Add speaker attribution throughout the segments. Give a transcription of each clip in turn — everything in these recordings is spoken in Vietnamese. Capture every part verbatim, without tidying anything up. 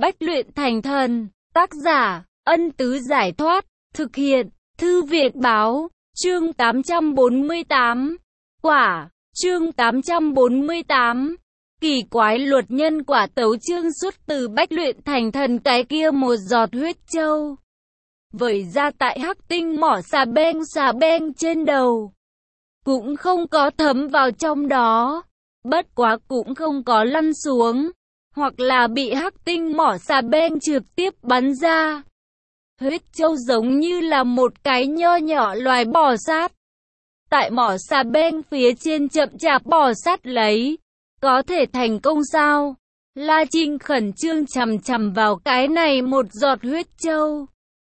Speaker 1: Bách luyện thành thần. Tác giả, Ân Tứ Giải Thoát. Thực hiện, Thư Viện Báo. Chương tám trăm bốn mươi tám. Quả. Chương tám trăm bốn mươi tám. Kỳ quái luật nhân quả. Tấu chương xuất từ Bách luyện thành thần. Cái kia một giọt huyết châu vẩy ra tại hắc tinh mỏ xà beng xà beng trên đầu, cũng không có thấm vào trong đó, bất quá cũng không có lăn xuống, hoặc là bị hắc tinh mỏ xà beng trực tiếp bắn ra. Huyết châu giống như là một cái nho nhỏ loài bò sát, tại mỏ xà beng phía trên chậm chạp bò sát lấy. Có thể thành công sao? La Trinh khẩn trương chằm chằm vào cái này một giọt huyết châu.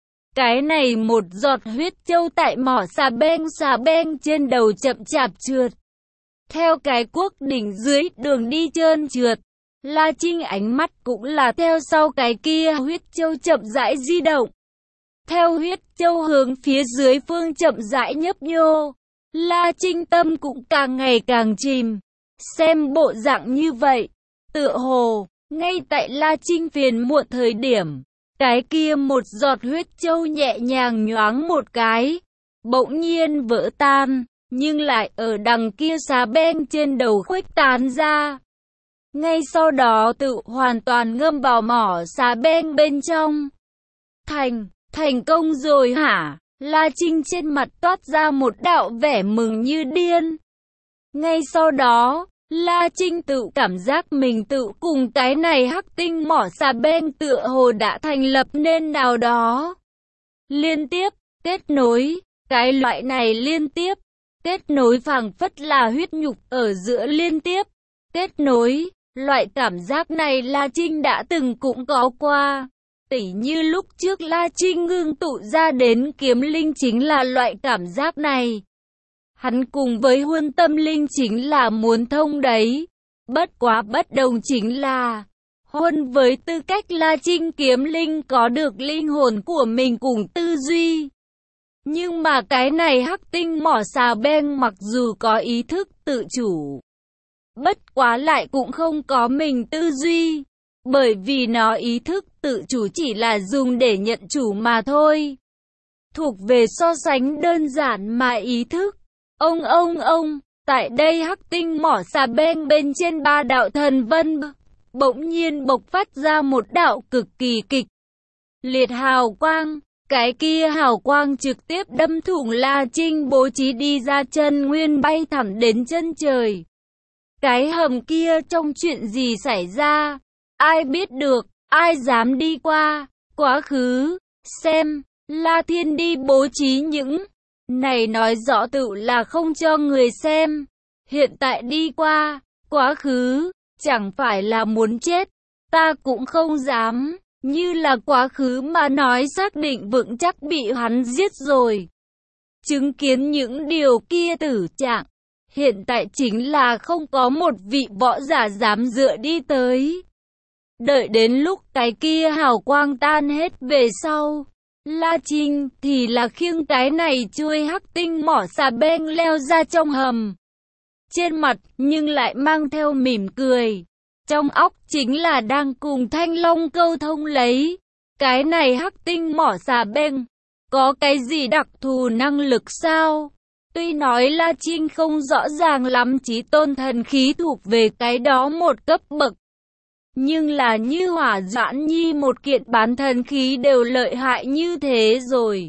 Speaker 1: Cái này một giọt huyết châu tại mỏ xà beng xà beng trên đầu chậm chạp trượt theo cái cuốc đỉnh dưới đường đi trơn trượt. La Trinh ánh mắt cũng là theo sau cái kia huyết châu chậm rãi di động, theo huyết châu hướng phía dưới phương chậm rãi nhấp nhô. La Trinh tâm cũng càng ngày càng chìm. Xem bộ dạng như vậy, tựa hồ ngay tại La Trinh phiền muộn thời điểm, cái kia một giọt huyết châu nhẹ nhàng nhoáng một cái, bỗng nhiên vỡ tan, nhưng lại ở đằng kia xà beng trên đầu khuếch tán ra. Ngay sau đó tự hoàn toàn ngâm vào mỏ xà beng bên trong. Thành, thành công rồi hả? La Trinh trên mặt toát ra một đạo vẻ mừng như điên. Ngay sau đó, La Trinh tự cảm giác mình tự cùng cái này hắc tinh mỏ xà beng tựa hồ đã thành lập nên nào đó. Liên tiếp, kết nối, cái loại này liên tiếp, kết nối phảng phất là huyết nhục ở giữa liên tiếp, kết nối, loại cảm giác này La Trinh đã từng cũng có qua. Tỉ như lúc trước La Trinh ngưng tụ ra đến kiếm linh chính là loại cảm giác này. Hắn cùng với Huân Tâm Linh chính là muốn thông đấy. Bất quá bất đồng chính là Huân với tư cách La Trinh kiếm linh có được linh hồn của mình cùng tư duy. Nhưng mà cái này hắc tinh mỏ xà beng mặc dù có ý thức tự chủ, bất quá lại cũng không có mình tư duy. Bởi vì nó ý thức tự chủ chỉ là dùng để nhận chủ mà thôi. Thuộc về so sánh đơn giản mà ý thức. Ông ông ông, tại đây hắc tinh mỏ xà beng bên trên ba đạo thần vân, bỗng nhiên bộc phát ra một đạo cực kỳ kịch liệt hào quang. Cái kia hào quang trực tiếp đâm thủng La Trinh bố trí đi ra chân nguyên bay thẳng đến chân trời. Cái hầm kia trong chuyện gì xảy ra? Ai biết được, ai dám đi qua, quá khứ, xem, La Thiên đi bố trí những này nói rõ tự là không cho người xem. Hiện tại đi qua, quá khứ, chẳng phải là muốn chết. Ta cũng không dám, như là quá khứ mà nói xác định vững chắc bị hắn giết rồi. Chứng kiến những điều kia tử trạng, hiện tại chính là không có một vị võ giả dám dựa đi tới. Đợi đến lúc cái kia hào quang tan hết về sau, La Trinh thì là khiêng cái này chui hắc tinh mỏ xà beng leo ra trong hầm. Trên mặt nhưng lại mang theo mỉm cười. Trong óc chính là đang cùng Thanh Long câu thông lấy. Cái này hắc tinh mỏ xà beng có cái gì đặc thù năng lực sao? Tuy nói La Trinh không rõ ràng lắm chí tôn thần khí thuộc về cái đó một cấp bậc, nhưng là như Hỏa Doãn Nhi một kiện bán thần khí đều lợi hại như thế rồi.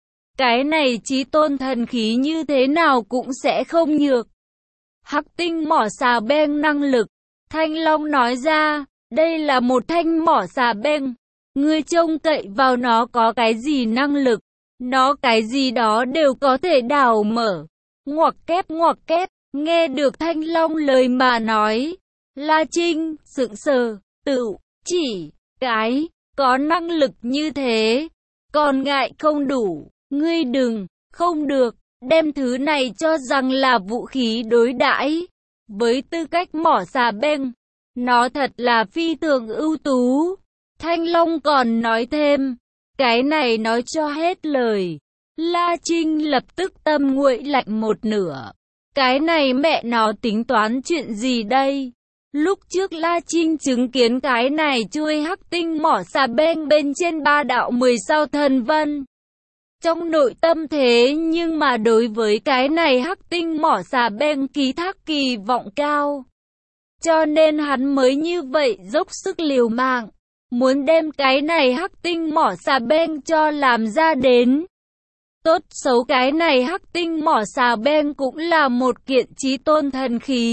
Speaker 1: Cái này chí tôn thần khí như thế nào cũng sẽ không nhược. Hắc tinh mỏ xà beng năng lực. Thanh Long nói ra, đây là một thanh mỏ xà beng. Ngươi trông cậy vào nó có cái gì năng lực. Nó cái gì đó đều có thể đào mở. Ngoặc kép ngoặc kép, nghe được Thanh Long lời mà nói. La Trinh, sững sờ, tự, chỉ, cái, có năng lực như thế, còn ngại không đủ, ngươi đừng, không được, đem thứ này cho rằng là vũ khí đối đãi. Với tư cách mỏ xà beng, nó thật là phi thường ưu tú. Thanh Long còn nói thêm, cái này nói cho hết lời. La Trinh lập tức tâm nguội lạnh một nửa. Cái này mẹ nó tính toán chuyện gì đây? Lúc trước La Trinh chứng kiến cái này chui hắc tinh mỏ xà beng bên trên ba đạo mười sao thần vân. Trong nội tâm thế nhưng mà đối với cái này hắc tinh mỏ xà beng ký thác kỳ vọng cao. Cho nên hắn mới như vậy dốc sức liều mạng, muốn đem cái này hắc tinh mỏ xà beng cho làm ra đến. Tốt xấu cái này hắc tinh mỏ xà beng cũng là một kiện chí tôn thần khí.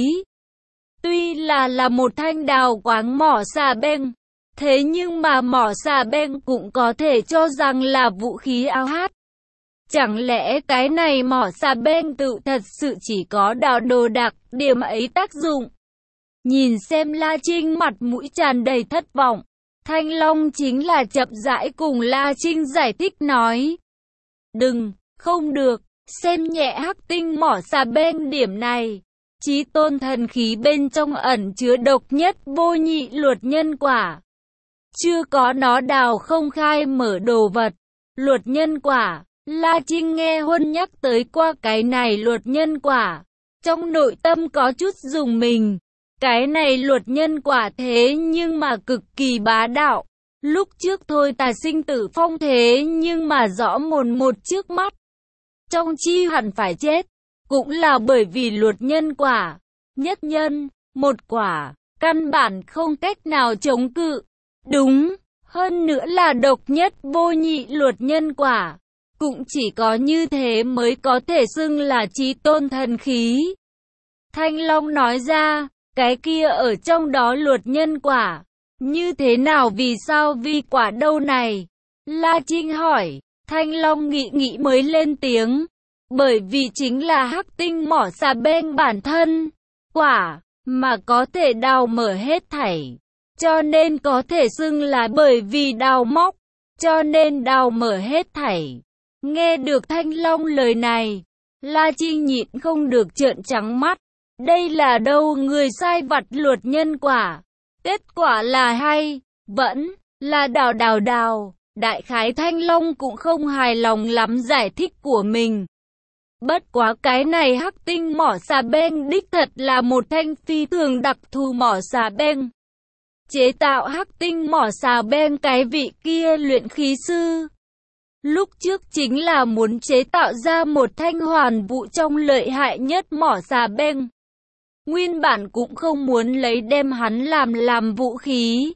Speaker 1: Tuy là là một thanh đào quáng mỏ xà beng, thế nhưng mà mỏ xà beng cũng có thể cho rằng là vũ khí áo hát. Chẳng lẽ cái này mỏ xà beng tự thật sự chỉ có đào đồ đặc điểm ấy tác dụng? Nhìn xem La Trinh mặt mũi tràn đầy thất vọng, Thanh Long chính là chậm rãi cùng La Trinh giải thích nói. Đừng, không được, xem nhẹ hắc tinh mỏ xà beng điểm này. Chí tôn thần khí bên trong ẩn chứa độc nhất vô nhị luật nhân quả. Chưa có nó đào không khai mở đồ vật. Luật nhân quả, La Trinh nghe Huân nhắc tới qua cái này luật nhân quả. Trong nội tâm có chút dùng mình. Cái này luật nhân quả thế nhưng mà cực kỳ bá đạo. Lúc trước thôi tà sinh tử phong thế nhưng mà rõ mồn một trước mắt. Trong chi hẳn phải chết. Cũng là bởi vì luật nhân quả. Nhất nhân, một quả, căn bản không cách nào chống cự. Đúng, hơn nữa là độc nhất vô nhị luật nhân quả. Cũng chỉ có như thế mới có thể xưng là chí tôn thần khí. Thanh Long nói ra, cái kia ở trong đó luật nhân quả. Như thế nào vì sao vi quả đâu này? La Trinh hỏi, Thanh Long nghĩ nghĩ mới lên tiếng. Bởi vì chính là hắc tinh mỏ xà beng bản thân, quả, mà có thể đào mở hết thảy. Cho nên có thể xưng là bởi vì đào móc, cho nên đào mở hết thảy. Nghe được Thanh Long lời này, La Trinh nhịn không được trợn trắng mắt. Đây là đâu người sai vặt luật nhân quả. Kết quả là hay, vẫn là đào đào đào. Đại khái Thanh Long cũng không hài lòng lắm giải thích của mình. Bất quá cái này hắc tinh mỏ xà beng đích thật là một thanh phi thường đặc thù mỏ xà beng. Chế tạo hắc tinh mỏ xà beng cái vị kia luyện khí sư. Lúc trước chính là muốn chế tạo ra một thanh hoàn vũ trong lợi hại nhất mỏ xà beng. Nguyên bản cũng không muốn lấy đem hắn làm làm vũ khí.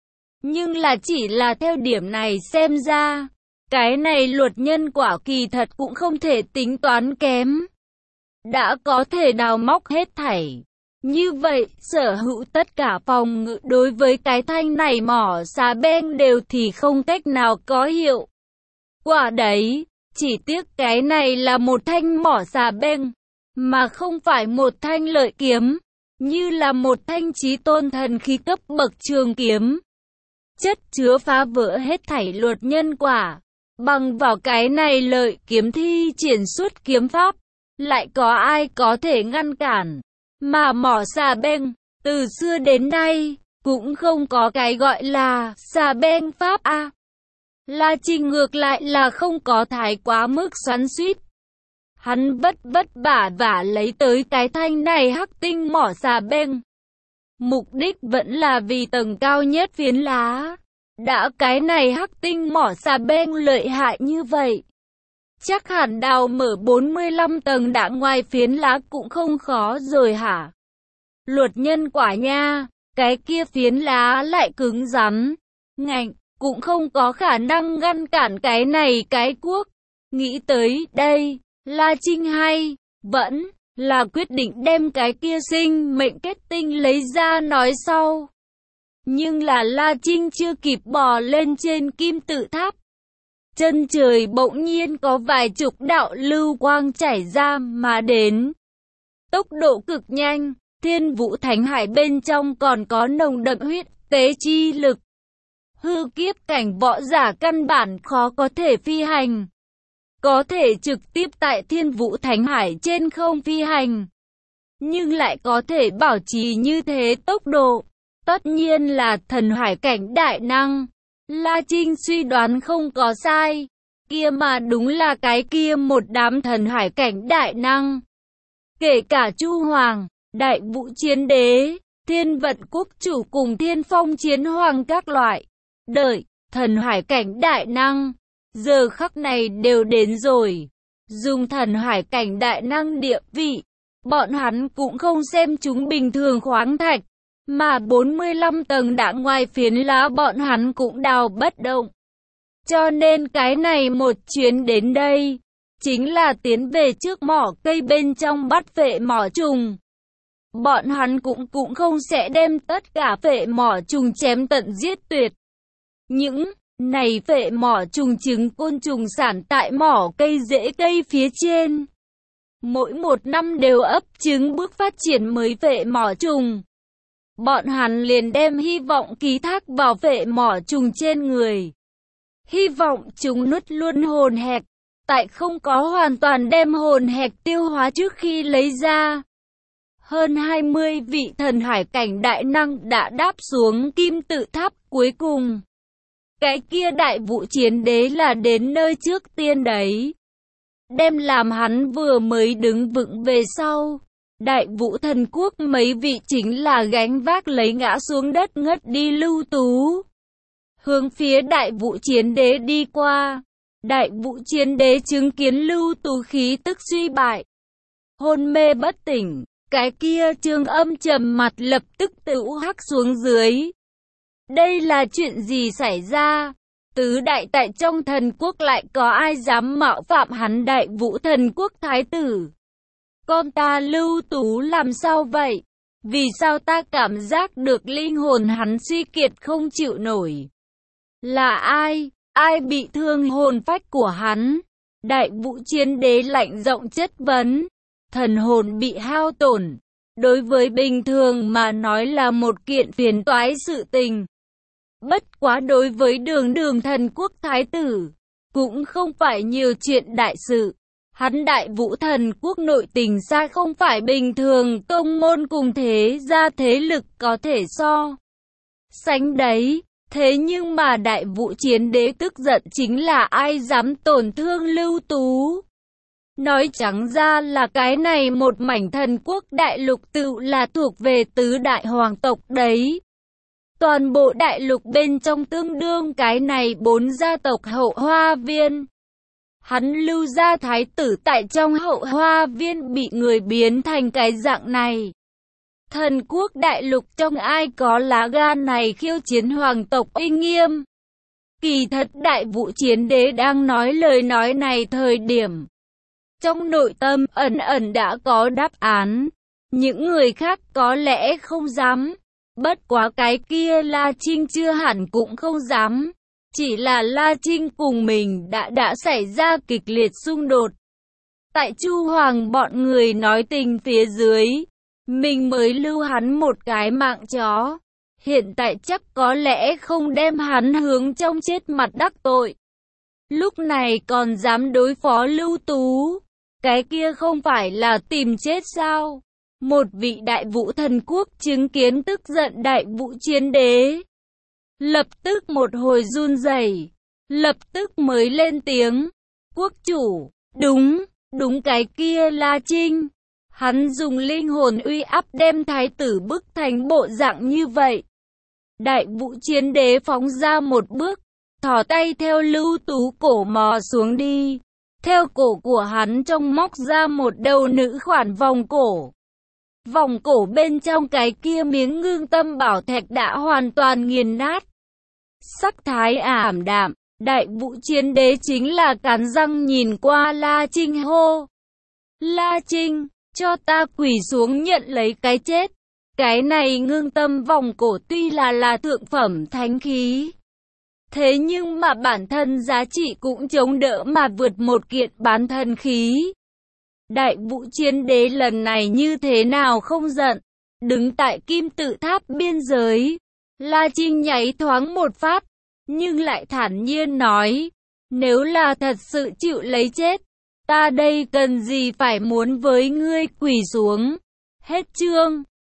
Speaker 1: Nhưng là chỉ là theo điểm này xem ra. Cái này luật nhân quả kỳ thật cũng không thể tính toán kém. Đã có thể đào móc hết thảy. Như vậy, sở hữu tất cả phòng ngự đối với cái thanh này mỏ xà beng đều thì không cách nào có hiệu quả đấy. Chỉ tiếc cái này là một thanh mỏ xà beng, mà không phải một thanh lợi kiếm. Như là một thanh chí tôn thần khí cấp bậc trường kiếm. Chất chứa phá vỡ hết thảy luật nhân quả. Bằng vào cái này lợi kiếm thi triển xuất kiếm pháp, lại có ai có thể ngăn cản. Mà mỏ xà beng, từ xưa đến nay, cũng không có cái gọi là xà beng pháp a. À. La Trinh ngược lại là không có thái quá mức xoắn xuýt. Hắn vất vất vả vả lấy tới cái thanh này hắc tinh mỏ xà beng. Mục đích vẫn là vì tầng cao nhất phiến lá. Đã cái này hắc tinh mỏ xà beng lợi hại như vậy, chắc hẳn đào mở bốn mươi lăm tầng đã ngoài phiến lá cũng không khó rồi hả? Luật nhân quả nha, cái kia phiến lá lại cứng rắn, ngạnh, cũng không có khả năng ngăn cản cái này cái cuốc. Nghĩ tới đây, La Trinh hay, vẫn là quyết định đem cái kia sinh mệnh kết tinh lấy ra nói sau. Nhưng là La Trinh chưa kịp bò lên trên kim tự tháp. Chân trời bỗng nhiên có vài chục đạo lưu quang chảy ra mà đến. Tốc độ cực nhanh, Thiên Vũ Thánh Hải bên trong còn có nồng đậm huyết tế chi lực. Hư kiếp cảnh võ giả căn bản khó có thể phi hành. Có thể trực tiếp tại Thiên Vũ Thánh Hải trên không phi hành. Nhưng lại có thể bảo trì như thế tốc độ. Tất nhiên là thần hải cảnh đại năng. La Trinh suy đoán không có sai. Kia mà đúng là cái kia một đám thần hải cảnh đại năng. Kể cả Chu Hoàng, Đại Vũ Chiến Đế, Thiên Vận Quốc chủ cùng Thiên Phong Chiến Hoàng các loại. Đợi, thần hải cảnh đại năng, giờ khắc này đều đến rồi. Dùng thần hải cảnh đại năng địa vị, bọn hắn cũng không xem chúng bình thường khoáng thạch, mà bốn mươi lăm tầng đã ngoài phiến lá bọn hắn cũng đào bất động. Cho nên cái này một chuyến đến đây, chính là tiến về trước mỏ cây bên trong bắt phệ mỏ trùng. Bọn hắn cũng cũng không sẽ đem tất cả phệ mỏ trùng chém tận giết tuyệt. Những này phệ mỏ trùng trứng côn trùng sản tại mỏ cây rễ cây phía trên. Mỗi một năm đều ấp trứng bước phát triển mới phệ mỏ trùng. Bọn hắn liền đem hy vọng ký thác vào phệ mỏ trùng trên người. Hy vọng chúng nuốt luôn hồn hạch, tại không có hoàn toàn đem hồn hạch tiêu hóa trước khi lấy ra. Hơn hai mươi vị thần hải cảnh đại năng đã đáp xuống kim tự tháp cuối cùng. Cái kia đại vũ chiến đế là đến nơi trước tiên đấy. Đem làm hắn vừa mới đứng vững về sau. Đại vũ thần quốc mấy vị chính là gánh vác lấy ngã xuống đất ngất đi Lưu Tú. Hướng phía đại vũ chiến đế đi qua. Đại vũ chiến đế chứng kiến Lưu Tú khí tức suy bại, hôn mê bất tỉnh. Cái kia Trương Âm trầm mặt lập tức tự hắc xuống dưới. Đây là chuyện gì xảy ra? Tứ đại tại trong thần quốc lại có ai dám mạo phạm hắn đại vũ thần quốc thái tử? Con ta Lưu Tú làm sao vậy? Vì sao ta cảm giác được linh hồn hắn suy kiệt không chịu nổi? Là ai? Ai bị thương hồn phách của hắn? Đại vũ chiến đế lạnh giọng chất vấn. Thần hồn bị hao tổn, đối với bình thường mà nói là một kiện phiền toái sự tình. Bất quá đối với đường đường thần quốc thái tử, cũng không phải nhiều chuyện đại sự. Hắn đại vũ thần quốc nội tình xa không phải bình thường tông môn cùng thế gia thế lực có thể so sánh đấy. Thế nhưng mà đại vũ chiến đế tức giận chính là ai dám tổn thương Lưu Tú. Nói trắng ra là cái này một mảnh thần quốc đại lục tự là thuộc về tứ đại hoàng tộc đấy. Toàn bộ đại lục bên trong tương đương cái này bốn gia tộc hậu hoa viên. Hắn Lưu gia thái tử tại trong hậu hoa viên bị người biến thành cái dạng này. Thần quốc đại lục trong ai có lá gan này khiêu chiến hoàng tộc uy nghiêm. Kỳ thật đại vũ chiến đế đang nói lời nói này thời điểm, trong nội tâm ẩn ẩn đã có đáp án. Những người khác có lẽ không dám. Bất quá cái kia La Trinh chưa hẳn cũng không dám. Chỉ là La Trinh cùng mình đã đã xảy ra kịch liệt xung đột. Tại Chu Hoàng bọn người nói tình phía dưới, mình mới lưu hắn một cái mạng chó. Hiện tại chắc có lẽ không đem hắn hướng trong chết mặt đắc tội. Lúc này còn dám đối phó Lưu Tú. Cái kia không phải là tìm chết sao? Một vị đại vũ thần quốc chứng kiến tức giận đại vũ chiến đế. Lập tức một hồi run rẩy, lập tức mới lên tiếng. Quốc chủ, đúng, đúng cái kia La Trinh. Hắn dùng linh hồn uy áp đem thái tử bức thành bộ dạng như vậy. Đại vũ chiến đế phóng ra một bước, thò tay theo Lưu Tú cổ mò xuống đi. Theo cổ của hắn trong móc ra một đầu nữ khoản vòng cổ. Vòng cổ bên trong cái kia miếng ngưng tâm bảo thạch đã hoàn toàn nghiền nát. Sắc thái ảm đạm, đại vũ chiến đế chính là cắn răng nhìn qua La Trinh hô. La Trinh, cho ta quỳ xuống nhận lấy cái chết. Cái này ngưng tâm vòng cổ tuy là là thượng phẩm thánh khí, thế nhưng mà bản thân giá trị cũng chống đỡ mà vượt một kiện bán thần khí. Đại vũ chiến đế lần này như thế nào không giận. Đứng tại kim tự tháp biên giới, La Trinh nháy thoáng một phát, nhưng lại thản nhiên nói, nếu là thật sự chịu lấy chết, ta đây cần gì phải muốn với ngươi quỳ xuống. Hết chương.